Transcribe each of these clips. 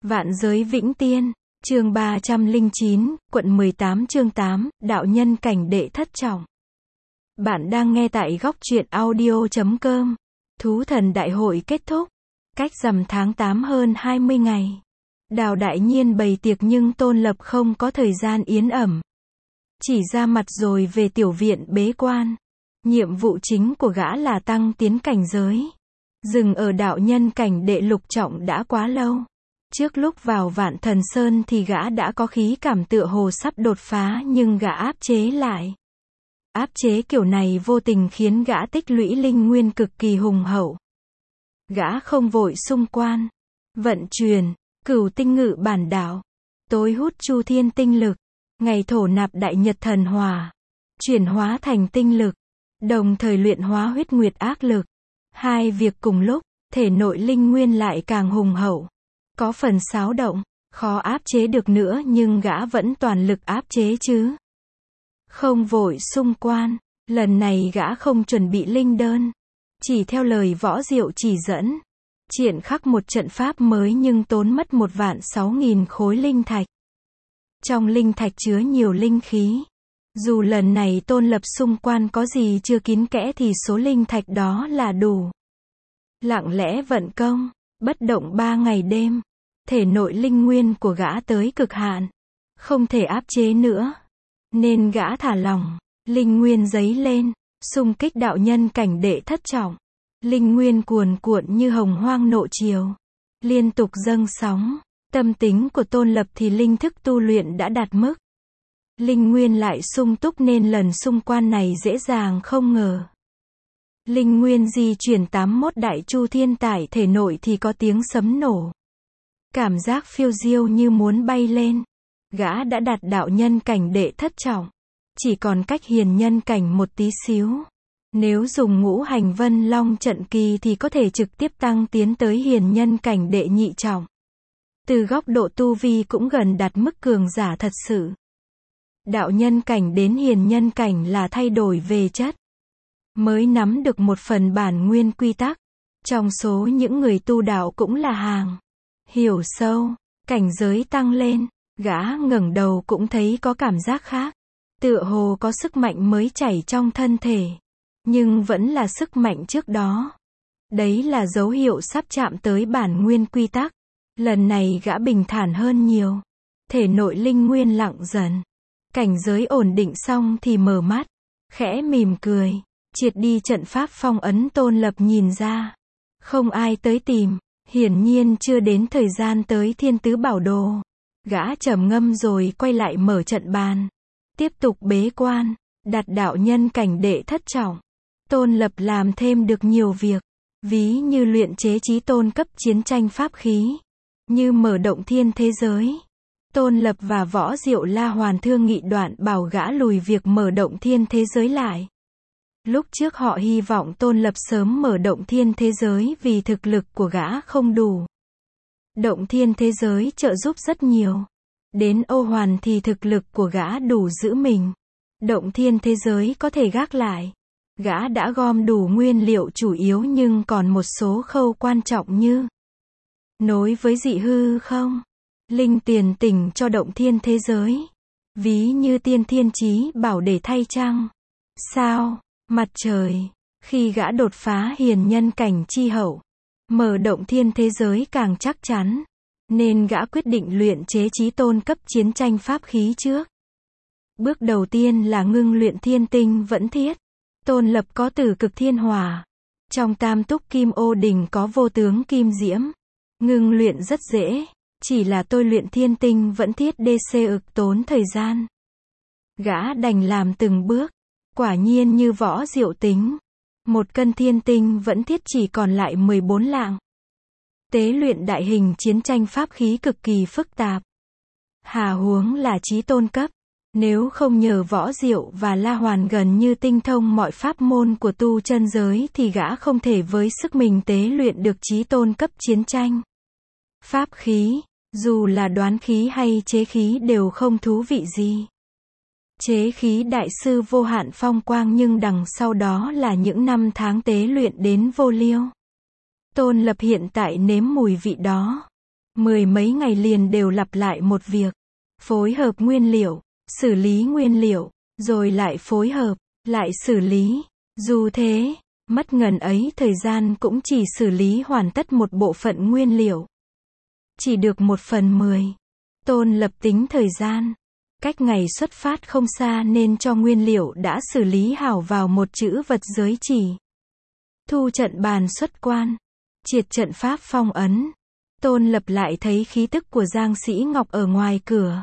Vạn giới vĩnh tiên, chương 309, quận 18 chương 8, đạo nhân cảnh đệ thất trọng. Bạn đang nghe tại góc truyện audio.com. Thú thần đại hội kết thúc. Cách rằm tháng 8 hơn 20 ngày. Đào Đại Nhiên bày tiệc nhưng Tôn Lập không có thời gian yến ẩm. Chỉ ra mặt rồi về tiểu viện bế quan. Nhiệm vụ chính của gã là tăng tiến cảnh giới. Dừng ở đạo nhân cảnh đệ lục trọng đã quá lâu. Trước lúc vào Vạn Thần Sơn thì gã đã có khí cảm tựa hồ sắp đột phá nhưng gã áp chế lại. Áp chế kiểu này vô tình khiến gã tích lũy linh nguyên cực kỳ hùng hậu. Gã không vội xung quan, vận chuyển, cửu tinh ngự bản đạo, tối hút chu thiên tinh lực, ngày thổ nạp đại nhật thần hỏa, chuyển hóa thành tinh lực, đồng thời luyện hóa huyết nguyệt ác lực. Hai việc cùng lúc, thể nội linh nguyên lại càng hùng hậu. Có phần xáo động, khó áp chế được nữa nhưng gã vẫn toàn lực áp chế chứ. Không vội xung quan, lần này gã không chuẩn bị linh đơn. Chỉ theo lời Võ Diệu chỉ dẫn. Triển khắc một trận pháp mới nhưng tốn mất 1.600.000 khối linh thạch. Trong linh thạch chứa nhiều linh khí. Dù lần này Tôn Lập xung quan có gì chưa kín kẽ thì số linh thạch đó là đủ. Lặng lẽ vận công, bất động 3 ngày đêm. Thể nội linh nguyên của gã tới cực hạn. Không thể áp chế nữa. Nên gã thả lỏng, linh nguyên dấy lên, xung kích đạo nhân cảnh đệ thất trọng. Linh nguyên cuồn cuộn như hồng hoang nộ triều. Liên tục dâng sóng. Tâm tính của Tôn Lập thì linh thức tu luyện đã đạt mức. Linh nguyên lại sung túc nên lần xung quan này dễ dàng không ngờ. Linh nguyên di chuyển 81 đại chu thiên tải thể nội thì có tiếng sấm nổ. Cảm giác phiêu diêu như muốn bay lên. Gã đã đạt đạo nhân cảnh đệ thất trọng. Chỉ còn cách hiền nhân cảnh một tí xíu. Nếu dùng ngũ hành vân long trận kỳ thì có thể trực tiếp tăng tiến tới hiền nhân cảnh đệ nhị trọng. Từ góc độ tu vi cũng gần đạt mức cường giả thật sự. Đạo nhân cảnh đến hiền nhân cảnh là thay đổi về chất. Mới nắm được một phần bản nguyên quy tắc. Trong số những người tu đạo cũng là hàng. Hiểu sâu, cảnh giới tăng lên, gã ngẩng đầu cũng thấy có cảm giác khác. Tựa hồ có sức mạnh mới chảy trong thân thể. Nhưng vẫn là sức mạnh trước đó. Đấy là dấu hiệu sắp chạm tới bản nguyên quy tắc. Lần này gã bình thản hơn nhiều. Thể nội linh nguyên lặng dần. Cảnh giới ổn định xong thì mở mắt. Khẽ mỉm cười. Triệt đi trận pháp phong ấn Tôn Lập nhìn ra. Không ai tới tìm. Hiển nhiên chưa đến thời gian tới thiên tứ bảo đồ. Gã trầm ngâm rồi quay lại mở trận bàn. Tiếp tục bế quan. Đạt đạo nhân cảnh đệ thất trọng. Tôn Lập làm thêm được nhiều việc. Ví như luyện chế chí tôn cấp chiến tranh pháp khí. Như mở động thiên thế giới. Tôn Lập và Võ Diệu La Hoàn thương nghị đoạn bảo gã lùi việc mở động thiên thế giới lại. Lúc trước họ hy vọng Tôn Lập sớm mở động thiên thế giới vì thực lực của gã không đủ. Động thiên thế giới trợ giúp rất nhiều. Đến Ô Hoàn thì thực lực của gã đủ giữ mình. Động thiên thế giới có thể gác lại. Gã đã gom đủ nguyên liệu chủ yếu nhưng còn một số khâu quan trọng như nối với dị hư không? Linh tiền tỉnh cho động thiên thế giới. Ví như tiên thiên chí bảo để thay trăng. Sao? Mặt trời. Khi gã đột phá hiền nhân cảnh chi hậu. Mở động thiên thế giới càng chắc chắn. Nên gã quyết định luyện chế chí tôn cấp chiến tranh pháp khí trước. Bước đầu tiên là ngưng luyện thiên tinh vẫn thiết. Tôn Lập có tử cực thiên hỏa. Trong tam túc kim ô đình có vô tướng kim diễm. Ngưng luyện rất dễ. Chỉ là tôi luyện thiên tinh vẫn thiết DC ực tốn thời gian. Gã đành làm từng bước. Quả nhiên như Võ Diệu tính. 1 cân thiên tinh vẫn thiết chỉ còn lại 14 lạng. Tế luyện đại hình chiến tranh pháp khí cực kỳ phức tạp. Hà huống là chí tôn cấp. Nếu không nhờ Võ Diệu và La Hoàn gần như tinh thông mọi pháp môn của tu chân giới thì gã không thể với sức mình tế luyện được chí tôn cấp chiến tranh. Pháp khí, dù là đoán khí hay chế khí đều không thú vị gì. Chế khí đại sư vô hạn phong quang nhưng đằng sau đó là những năm tháng tế luyện đến vô liêu. Tôn Lập hiện tại nếm mùi vị đó. Mười mấy ngày liền đều lặp lại một việc. Phối hợp nguyên liệu, xử lý nguyên liệu, rồi lại phối hợp, lại xử lý. Dù thế, mất ngần ấy thời gian cũng chỉ xử lý hoàn tất một bộ phận nguyên liệu. Chỉ được 1/10. Tôn Lập tính thời gian. Cách ngày xuất phát không xa nên cho nguyên liệu đã xử lý hảo vào một chữ vật giới chỉ. Thu trận bàn xuất quan. Triệt trận pháp phong ấn. Tôn Lập lại thấy khí tức của Giang Sĩ Ngọc ở ngoài cửa.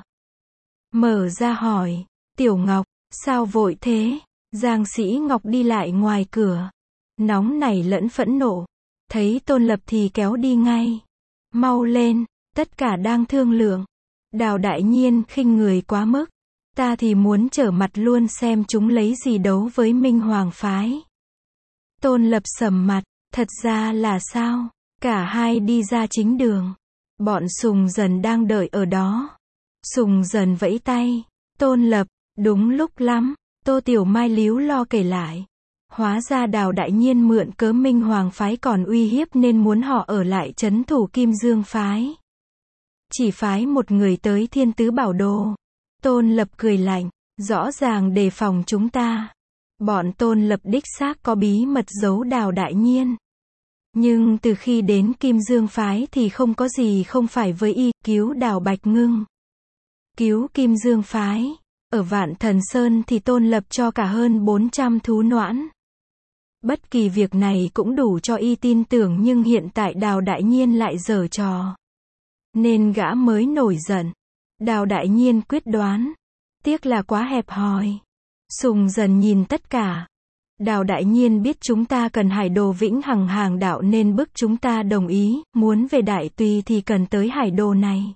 Mở ra hỏi, Tiểu Ngọc, sao vội thế? Giang Sĩ Ngọc đi lại ngoài cửa. Nóng nảy lẫn phẫn nộ. Thấy Tôn Lập thì kéo đi ngay. Mau lên, tất cả đang thương lượng. Đào Đại Nhiên khinh người quá mức. Ta thì muốn trở mặt luôn xem chúng lấy gì đấu với Minh Hoàng phái. Tôn Lập sầm mặt, thật ra là sao? Cả hai đi ra chính đường. Bọn Sùng Dần đang đợi ở đó. Sùng Dần vẫy tay. Tôn Lập, đúng lúc lắm. Tô Tiểu Mai líu lo kể lại. Hóa ra Đào Đại Nhiên mượn cớ Minh Hoàng phái còn uy hiếp nên muốn họ ở lại trấn thủ Kim Dương phái. Chỉ phái một người tới Thiên Tứ Bảo Đồ. Tôn Lập cười lạnh, rõ ràng đề phòng chúng ta. Bọn Tôn Lập đích xác có bí mật giấu Đào Đại Nhiên. Nhưng từ khi đến Kim Dương phái thì không có gì không phải với y, cứu Đào Bạch Ngưng. Cứu Kim Dương phái. Ở Vạn Thần Sơn thì Tôn Lập cho cả hơn 400 thú noãn. Bất kỳ việc này cũng đủ cho y tin tưởng nhưng hiện tại Đào Đại Nhiên lại giở trò. Nên gã mới nổi giận. Đào Đại Nhiên quyết đoán. Tiếc là quá hẹp hòi. Sùng Dần nhìn tất cả. Đào Đại Nhiên biết chúng ta cần Hải Đồ vĩnh hằng hàng đạo nên bức chúng ta đồng ý, muốn về Đại Tùy thì cần tới Hải Đồ này.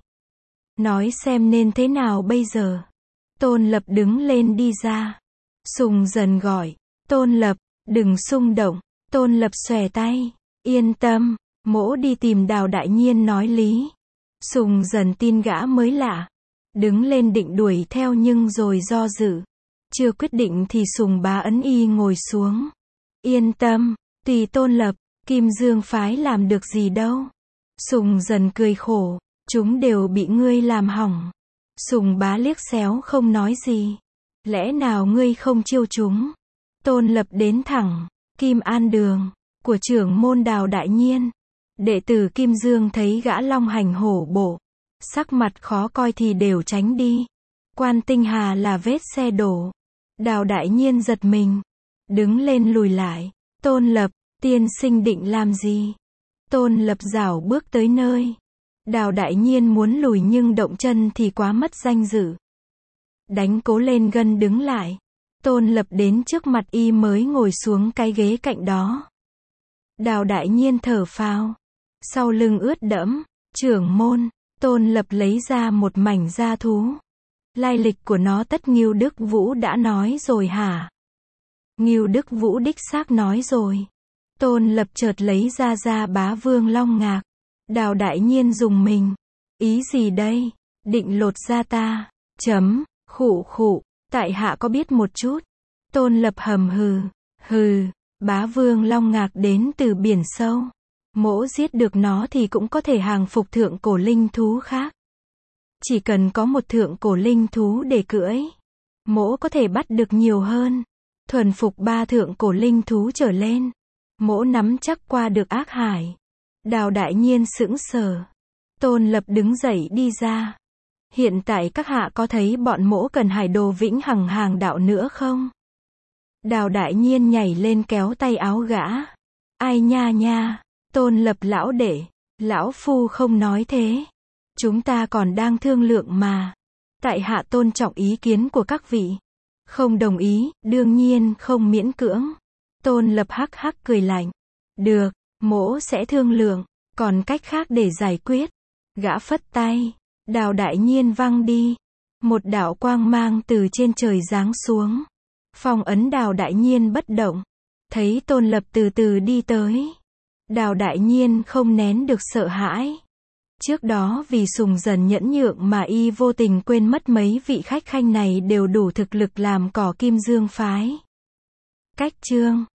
Nói xem nên thế nào bây giờ. Tôn Lập đứng lên đi ra. Sùng Dần gọi, Tôn Lập, đừng xung động. Tôn Lập xòe tay, yên tâm, mỗ đi tìm Đào Đại Nhiên nói lý. Sùng Dần tin gã mới lạ. Đứng lên định đuổi theo nhưng rồi do dự. Chưa quyết định thì Sùng Bá ấn y ngồi xuống. Yên tâm, tùy Tôn Lập, Kim Dương phái làm được gì đâu. Sùng Dần cười khổ, chúng đều bị ngươi làm hỏng. Sùng Bá liếc xéo không nói gì. Lẽ nào ngươi không chiêu chúng? Tôn Lập đến thẳng, Kim An Đường, của trưởng môn Đào Đại Nhiên. Đệ tử Kim Dương thấy gã long hành hổ bộ. Sắc mặt khó coi thì đều tránh đi. Quan Tinh Hà là vết xe đổ. Đào Đại Nhiên giật mình. Đứng lên lùi lại. Tôn Lập, tiên sinh định làm gì? Tôn Lập rảo bước tới nơi. Đào Đại Nhiên muốn lùi nhưng động chân thì quá mất danh dự. Đánh cố lên gân đứng lại. Tôn Lập đến trước mặt y mới ngồi xuống cái ghế cạnh đó. Đào Đại Nhiên thở phào. Sau lưng ướt đẫm. Trưởng môn. Tôn Lập lấy ra một mảnh da thú. Lai lịch của nó tất Ngưu Đức Vũ đã nói rồi hả? Ngưu Đức Vũ đích xác nói rồi. Tôn Lập chợt lấy ra da Bá Vương Long Ngạc. Đào Đại Nhiên dùng mình. Ý gì đây? Định lột da ta? Khụ khụ. Tại hạ có biết một chút. Tôn Lập hầm hừ. Hừ. Bá Vương Long Ngạc đến từ biển sâu. Mỗ giết được nó thì cũng có thể hàng phục thượng cổ linh thú khác. Chỉ cần có một thượng cổ linh thú để cưỡi, mỗ có thể bắt được nhiều hơn. Thuần phục 3 thượng cổ linh thú trở lên, mỗ nắm chắc qua được ác hải. Đào Đại Nhiên sững sờ. Tôn Lập đứng dậy đi ra. Hiện tại các hạ có thấy bọn mỗ cần Hải Đồ vĩnh hằng hàng đạo nữa không? Đào Đại Nhiên nhảy lên kéo tay áo gã. Ai nha nha. Tôn Lập lão đệ. Lão phu không nói thế. Chúng ta còn đang thương lượng mà. Tại hạ tôn trọng ý kiến của các vị. Không đồng ý, đương nhiên không miễn cưỡng. Tôn Lập hắc hắc cười lạnh. Được, mỗ sẽ thương lượng, còn cách khác để giải quyết. Gã phất tay. Đào Đại Nhiên văng đi. Một đạo quang mang từ trên trời giáng xuống. Phong ấn Đào Đại Nhiên bất động. Thấy Tôn Lập từ từ đi tới. Đào Đại Nhiên không nén được sợ hãi. Trước đó vì Sùng Dần nhẫn nhượng mà y vô tình quên mất mấy vị khách khanh này đều đủ thực lực làm cỏ Kim Dương phái. Cách chương